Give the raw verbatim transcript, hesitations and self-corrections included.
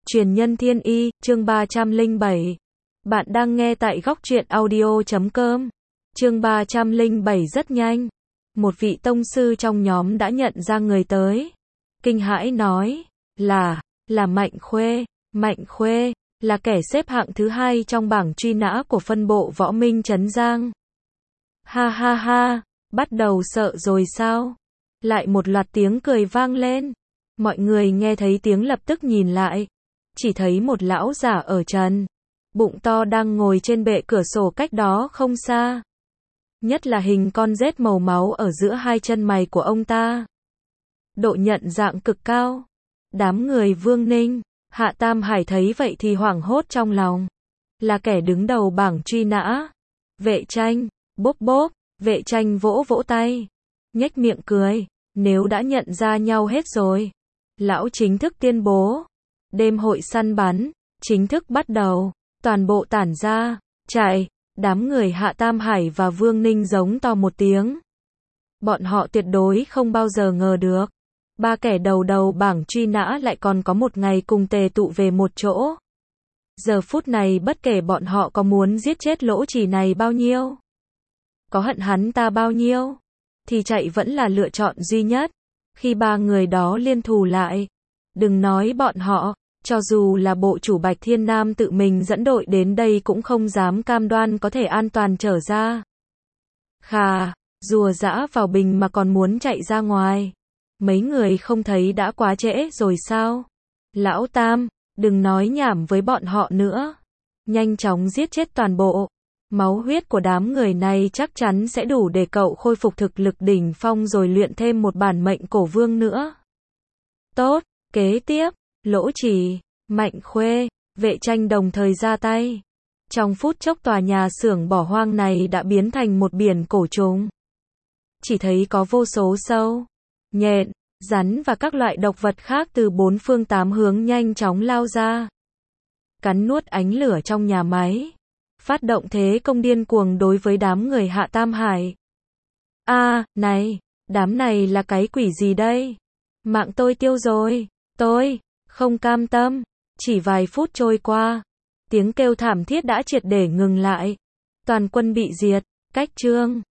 Truyền nhân thiên y, chương ba trăm lẻ bảy. Bạn đang nghe tại góc truyện audio chấm com. Chương ba trăm lẻ bảy rất nhanh. Một vị tông sư trong nhóm đã nhận ra người tới. Kinh hãi nói, là, là Mạnh Khuê. Mạnh Khuê, là kẻ xếp hạng thứ hai trong bảng truy nã của phân bộ Võ Minh Trấn Giang. Ha ha ha, bắt đầu sợ rồi sao? Lại một loạt tiếng cười vang lên. Mọi người nghe thấy tiếng lập tức nhìn lại. Chỉ thấy một lão giả ở trần, bụng to đang ngồi trên bệ cửa sổ cách đó không xa. Nhất là hình con rết màu máu ở giữa hai chân mày của ông ta. Độ nhận dạng cực cao. Đám người Vương Ninh, Hạ Tam Hải thấy vậy thì hoảng hốt trong lòng. Là kẻ đứng đầu bảng truy nã. Vệ Tranh, bốp bốp, Vệ Tranh vỗ vỗ tay, nhếch miệng cười, nếu đã nhận ra nhau hết rồi. Lão chính thức tuyên bố, đêm hội săn bắn, chính thức bắt đầu, toàn bộ tản ra, chạy, đám người Hạ Tam Hải và Vương Ninh giống to một tiếng. Bọn họ tuyệt đối không bao giờ ngờ được, ba kẻ đầu đầu bảng truy nã lại còn có một ngày cùng tề tụ về một chỗ. Giờ phút này bất kể bọn họ có muốn giết chết Lỗ Chỉ này bao nhiêu, có hận hắn ta bao nhiêu, thì chạy vẫn là lựa chọn duy nhất. Khi ba người đó liên thủ lại, đừng nói bọn họ, cho dù là bộ chủ Bạch Thiên Nam tự mình dẫn đội đến đây cũng không dám cam đoan có thể an toàn trở ra. Khà, rùa dã vào bình mà còn muốn chạy ra ngoài. Mấy người không thấy đã quá trễ rồi sao? Lão Tam, đừng nói nhảm với bọn họ nữa. Nhanh chóng giết chết toàn bộ. Máu huyết của đám người này chắc chắn sẽ đủ để cậu khôi phục thực lực đỉnh phong rồi luyện thêm một bản mệnh cổ vương nữa. Tốt, kế tiếp, Lỗ Chỉ, Mạnh Khuê, Vệ Tranh đồng thời ra tay. Trong phút chốc tòa nhà xưởng bỏ hoang này đã biến thành một biển cổ trùng. Chỉ thấy có vô số sâu, nhện, rắn và các loại độc vật khác từ bốn phương tám hướng nhanh chóng lao ra. Cắn nuốt ánh lửa trong nhà máy. Phát động thế công điên cuồng đối với đám người Hạ Tam Hải. A, à, này, đám này là cái quỷ gì đây? Mạng tôi tiêu rồi, tôi, không cam tâm. Chỉ vài phút trôi qua, tiếng kêu thảm thiết đã triệt để ngừng lại. Toàn quân bị diệt, cách chương.